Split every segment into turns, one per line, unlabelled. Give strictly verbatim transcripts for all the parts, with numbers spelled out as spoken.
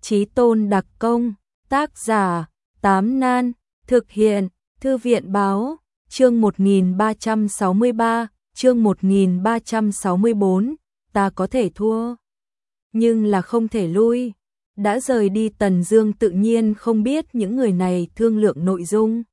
Chí tôn đặc công, tác giả, Tám Nan, thực hiện, Thư viện báo, chương một nghìn ba trăm sáu mươi ba, chương một nghìn ba trăm sáu mươi bốn, ta có thể thua, nhưng là không thể lui. Đã rời đi Tần Dương tự nhiên không biết những người này thương lượng nội dung.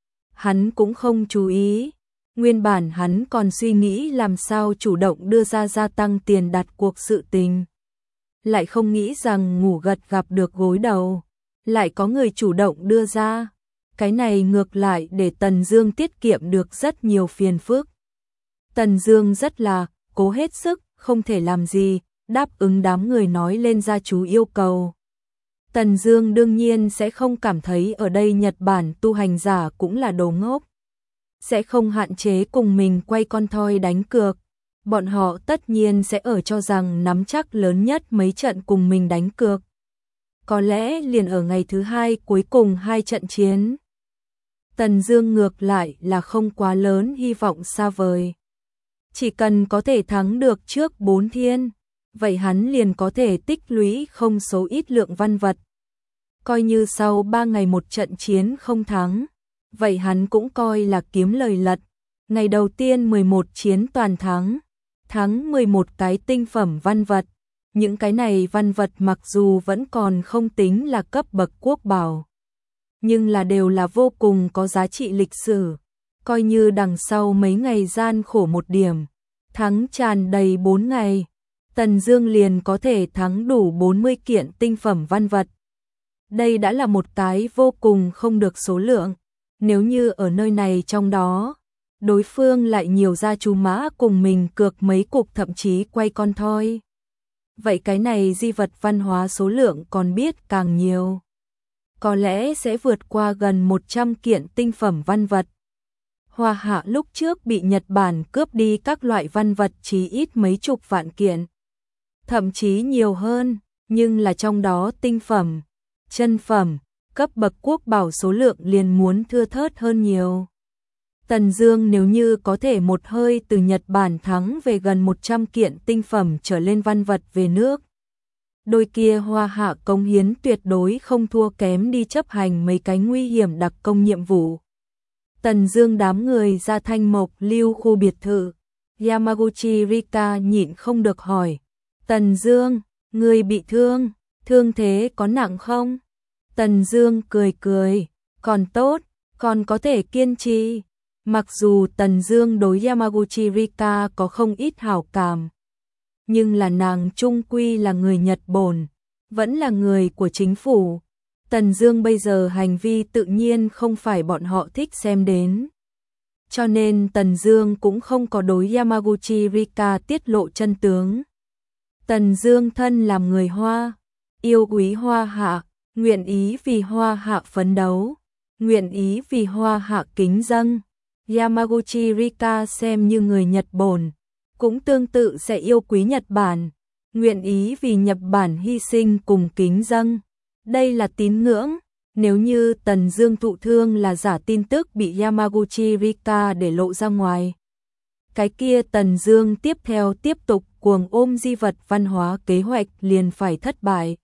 Hắn cũng không chú ý. Nguyên bản hắn còn suy nghĩ làm sao chủ động đưa ra gia tăng tiền đặt cuộc sự tình. Lại không nghĩ rằng ngủ gật gặp được gối đầu. Lại có người chủ động đưa ra. Cái này ngược lại để Tần Dương tiết kiệm được rất nhiều phiền phức. Tần Dương rất là cố hết sức, không thể làm gì, đáp ứng đám người nói lên gia chú yêu cầu. Tần Dương đương nhiên sẽ không cảm thấy ở đây Nhật Bản tu hành giả cũng là đồ ngốc. Sẽ không hạn chế cùng mình quay con thoi đánh cược. Bọn họ tất nhiên sẽ ở cho rằng nắm chắc lớn nhất mấy trận cùng mình đánh cược. Có lẽ liền ở ngày thứ hai cuối cùng hai trận chiến. Tần Dương ngược lại là không quá lớn hy vọng xa vời. Chỉ cần có thể thắng được trước bốn thiên, vậy hắn liền có thể tích lũy không số ít lượng văn vật. Coi như sau ba ngày một trận chiến không thắng, vậy hắn cũng coi là kiếm lời lật. Ngày đầu tiên mười một chiến toàn thắng, thắng mười một cái tinh phẩm văn vật. Những cái này văn vật mặc dù vẫn còn không tính là cấp bậc quốc bảo, nhưng là đều là vô cùng có giá trị lịch sử. Coi như đằng sau mấy ngày gian khổ một điểm, thắng tràn đầy bốn ngày, Tần Dương liền có thể thắng đủ bốn mươi kiện tinh phẩm văn vật. Đây đã là một cái vô cùng không được số lượng. Nếu như ở nơi này trong đó, đối phương lại nhiều gia chú mã cùng mình cược mấy cục thậm chí quay con thoi. Vậy cái này di vật văn hóa số lượng còn biết càng nhiều. Có lẽ sẽ vượt qua gần một trăm kiện tinh phẩm văn vật. Hoa Hạ lúc trước bị Nhật Bản cướp đi các loại văn vật chí ít mấy chục vạn kiện. Thậm chí nhiều hơn, nhưng là trong đó tinh phẩm, chân phẩm, cấp bậc quốc bảo số lượng liền muốn thưa thớt hơn nhiều. Tần Dương nếu như có thể một hơi từ Nhật Bản thắng về gần một trăm kiện tinh phẩm trở lên văn vật về nước, đôi kia Hoa Hạ công hiến tuyệt đối không thua kém đi chấp hành mấy cái nguy hiểm đặc công nhiệm vụ. Tần Dương đám người ra Thanh Mộc Lưu khu biệt thự, Yamaguchi Rika nhịn không được hỏi, Tần Dương, ngươi bị thương, thương thế có nặng không? Tần Dương cười cười, còn tốt, còn có thể kiên trì. Mặc dù Tần Dương đối Yamaguchi Rika có không ít hảo cảm, nhưng là nàng chung quy là người Nhật Bản, vẫn là người của chính phủ. Tần Dương bây giờ hành vi tự nhiên không phải bọn họ thích xem đến. Cho nên Tần Dương cũng không có đối Yamaguchi Rika tiết lộ chân tướng. Tần Dương thân làm người Hoa, yêu quý Hoa Hạ, nguyện ý vì Hoa Hạ phấn đấu, nguyện ý vì Hoa Hạ kính dâng. Yamaguchi Rika xem như người Nhật Bản, cũng tương tự sẽ yêu quý Nhật Bản, nguyện ý vì Nhật Bản hy sinh cùng kính dâng. Đây là tín ngưỡng. Nếu như Tần Dương thụ thương là giả tin tức bị Yamaguchi Rika để lộ ra ngoài, cái kia Tần Dương tiếp theo tiếp tục cuồng ôm di vật văn hóa kế hoạch liền phải thất bại.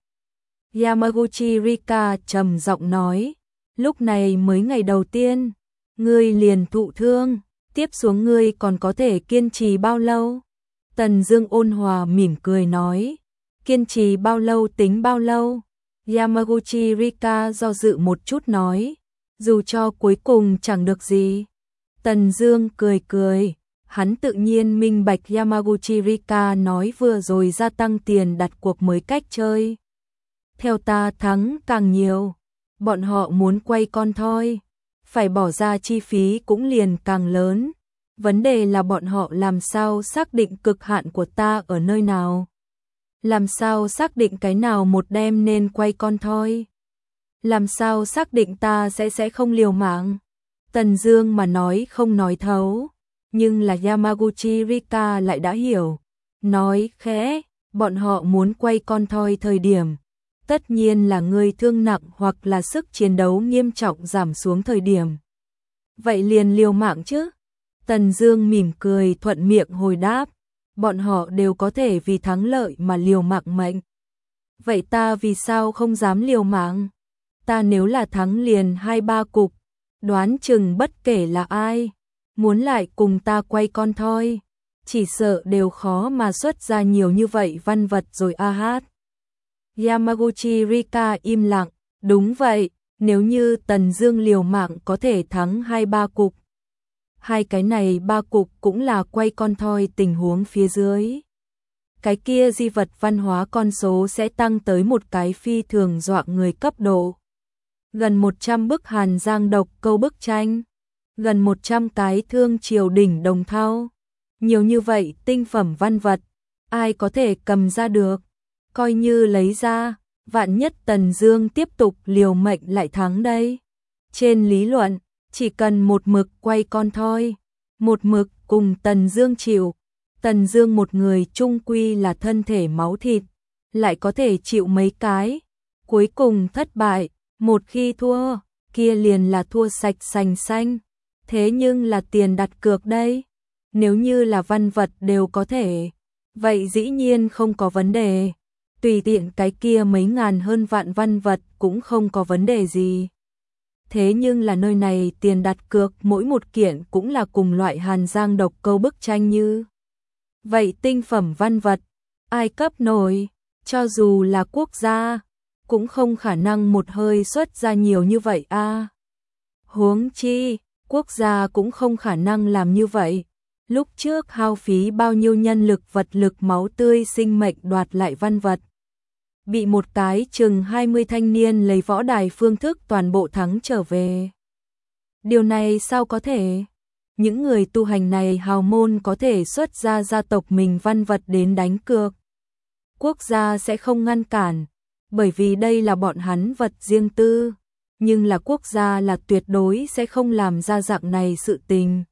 Yamaguchi Rika trầm giọng nói, lúc này mới ngày đầu tiên, ngươi liền thụ thương, tiếp xuống ngươi còn có thể kiên trì bao lâu? Tần Dương ôn hòa mỉm cười nói, kiên trì bao lâu tính bao lâu? Yamaguchi Rika do dự một chút nói, dù cho cuối cùng chẳng được gì. Tần Dương cười cười, hắn tự nhiên minh bạch Yamaguchi Rika nói vừa rồi gia tăng tiền đặt cuộc mới cách chơi. Theo ta thắng càng nhiều, bọn họ muốn quay con thoi, phải bỏ ra chi phí cũng liền càng lớn. Vấn đề là bọn họ làm sao xác định cực hạn của ta ở nơi nào? Làm sao xác định cái nào một đêm nên quay con thoi? Làm sao xác định ta sẽ sẽ không liều mạng? Tần Dương mà nói không nói thấu, nhưng là Yamaguchi Rika lại đã hiểu. Nói khẽ, bọn họ muốn quay con thoi thời điểm, tất nhiên là người thương nặng hoặc là sức chiến đấu nghiêm trọng giảm xuống thời điểm. Vậy liền liều mạng chứ? Tần Dương mỉm cười thuận miệng hồi đáp, bọn họ đều có thể vì thắng lợi mà liều mạng mệnh. Vậy ta vì sao không dám liều mạng? Ta nếu là thắng liền hai ba cục, đoán chừng bất kể là ai, muốn lại cùng ta quay con thoi, chỉ sợ đều khó mà xuất ra nhiều như vậy văn vật rồi a hát. Yamaguchi Rika im lặng, đúng vậy, nếu như Tần Dương liều mạng có thể thắng hai ba cục. Hai cái này ba cục cũng là quay con thoi tình huống phía dưới. Cái kia di vật văn hóa con số sẽ tăng tới một cái phi thường dọa người cấp độ. Gần một trăm bức Hàn Giang độc câu bức tranh, gần một trăm cái thương triều đỉnh đồng thau. Nhiều như vậy tinh phẩm văn vật, ai có thể cầm ra được? Coi như lấy ra, vạn nhất Tần Dương tiếp tục liều mệnh lại thắng đây. Trên lý luận, chỉ cần một mực quay con thoi, một mực cùng Tần Dương chịu. Tần Dương một người chung quy là thân thể máu thịt, lại có thể chịu mấy cái, cuối cùng thất bại, một khi thua, kia liền là thua sạch sành xanh. Thế nhưng là tiền đặt cược đây, nếu như là văn vật đều có thể, vậy dĩ nhiên không có vấn đề. Tùy tiện cái kia mấy ngàn hơn vạn văn vật cũng không có vấn đề gì. Thế nhưng là nơi này tiền đặt cược mỗi một kiện cũng là cùng loại Hàn Giang độc câu bức tranh như. Vậy tinh phẩm văn vật, ai cấp nổi, cho dù là quốc gia, cũng không khả năng một hơi xuất ra nhiều như vậy a. À. Huống chi, quốc gia cũng không khả năng làm như vậy. Lúc trước hao phí bao nhiêu nhân lực vật lực máu tươi sinh mệnh đoạt lại văn vật. Bị một cái chừng hai mươi thanh niên lấy võ đài phương thức toàn bộ thắng trở về. Điều này sao có thể? Những người tu hành này hào môn có thể xuất ra gia tộc mình văn vật đến đánh cược. Quốc gia sẽ không ngăn cản, bởi vì đây là bọn hắn vật riêng tư, nhưng là quốc gia là tuyệt đối sẽ không làm ra dạng này sự tình.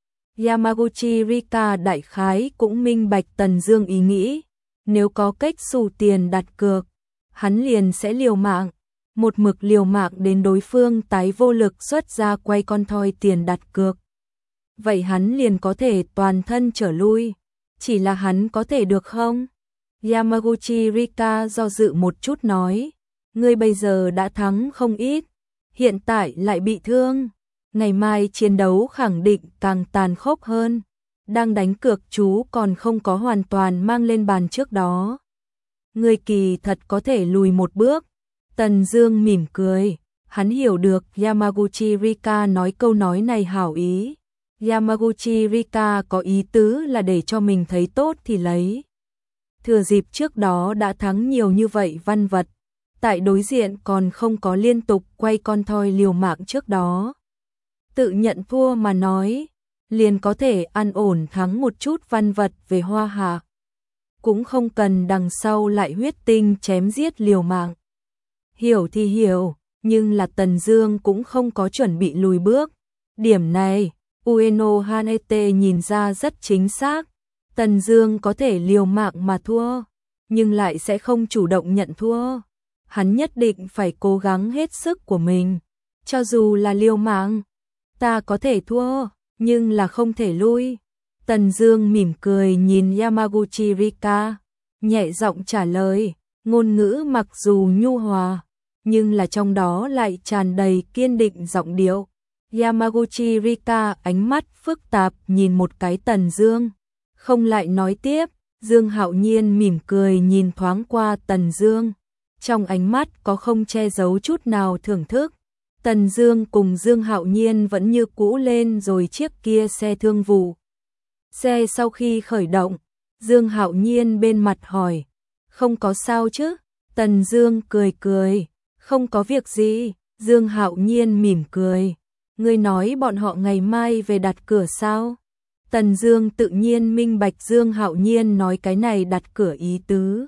Yamaguchi Rika đại khái cũng minh bạch Tần Dương ý nghĩ, nếu có cách xù tiền đặt cược, hắn liền sẽ liều mạng, một mực liều mạng đến đối phương tái vô lực xuất ra quay con thoi tiền đặt cược. Vậy hắn liền có thể toàn thân trở lui, chỉ là hắn có thể được không? Yamaguchi Rika do dự một chút nói, ngươi bây giờ đã thắng không ít, hiện tại lại bị thương, ngày mai chiến đấu khẳng định càng tàn khốc hơn, đang đánh cược chú còn không có hoàn toàn mang lên bàn trước đó. Ngươi kỳ thật có thể lùi một bước. Tần Dương mỉm cười, hắn hiểu được Yamaguchi Rika nói câu nói này hảo ý. Yamaguchi Rika có ý tứ là để cho mình thấy tốt thì lấy. Thừa dịp trước đó đã thắng nhiều như vậy văn vật, tại đối diện còn không có liên tục quay con thoi liều mạng trước đó. Tự nhận thua mà nói, liền có thể an ổn thắng một chút văn vật về Hoa Hạ. Cũng không cần đằng sau lại huyết tinh chém giết liều mạng. Hiểu thì hiểu, nhưng là Tần Dương cũng không có chuẩn bị lùi bước. Điểm này, Ueno Hanete nhìn ra rất chính xác. Tần Dương có thể liều mạng mà thua, nhưng lại sẽ không chủ động nhận thua. Hắn nhất định phải cố gắng hết sức của mình. Cho dù là liều mạng, ta có thể thua, nhưng là không thể lui. Tần Dương mỉm cười nhìn Yamaguchi Rika, nhẹ giọng trả lời, ngôn ngữ mặc dù nhu hòa, nhưng là trong đó lại tràn đầy kiên định giọng điệu. Yamaguchi Rika ánh mắt phức tạp nhìn một cái Tần Dương, không lại nói tiếp. Dương Hạo Nhiên mỉm cười nhìn thoáng qua Tần Dương, trong ánh mắt có không che giấu chút nào thưởng thức. Tần Dương cùng Dương Hạo Nhiên vẫn như cũ lên rồi chiếc kia xe thương vụ. Xe sau khi khởi động, Dương Hạo Nhiên bên mặt hỏi, không có sao chứ? Tần Dương cười cười, không có việc gì. Dương Hạo Nhiên mỉm cười, ngươi nói bọn họ ngày mai về đặt cửa sao? Tần Dương tự nhiên minh bạch Dương Hạo Nhiên nói cái này đặt cửa ý tứ.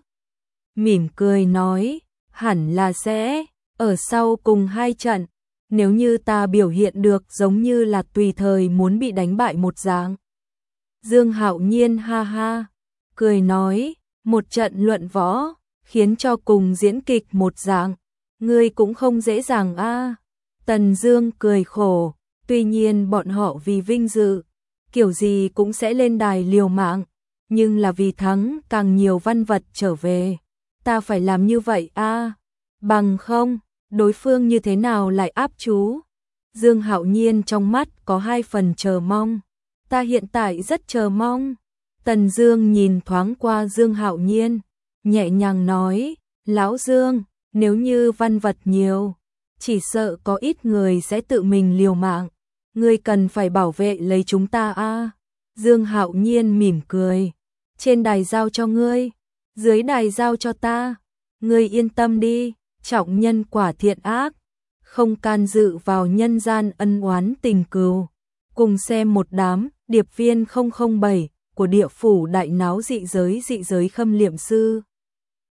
Mỉm cười nói, hẳn là sẽ ở sau cùng hai trận, nếu như ta biểu hiện được giống như là tùy thời muốn bị đánh bại một dạng. Dương Hạo Nhiên ha ha, cười nói, một trận luận võ, khiến cho cùng diễn kịch một dạng, ngươi cũng không dễ dàng a. À. Tần Dương cười khổ, tuy nhiên bọn họ vì vinh dự, kiểu gì cũng sẽ lên đài liều mạng, nhưng là vì thắng càng nhiều văn vật trở về, ta phải làm như vậy a, bằng không, đối phương như thế nào lại áp chú? Dương Hạo Nhiên trong mắt có hai phần chờ mong. Ta hiện tại rất chờ mong. Tần Dương nhìn thoáng qua Dương Hạo Nhiên, nhẹ nhàng nói, Lão Dương, nếu như văn vật nhiều, chỉ sợ có ít người sẽ tự mình liều mạng. Ngươi cần phải bảo vệ lấy chúng ta a. Dương Hạo Nhiên mỉm cười. Trên đài giao cho ngươi, dưới đài giao cho ta. Ngươi yên tâm đi, trọng nhân quả thiện ác, không can dự vào nhân gian ân oán tình cừu. Cùng xem một đám điệp viên không không bảy của địa phủ đại náo dị giới dị giới Khâm Liệm Sư.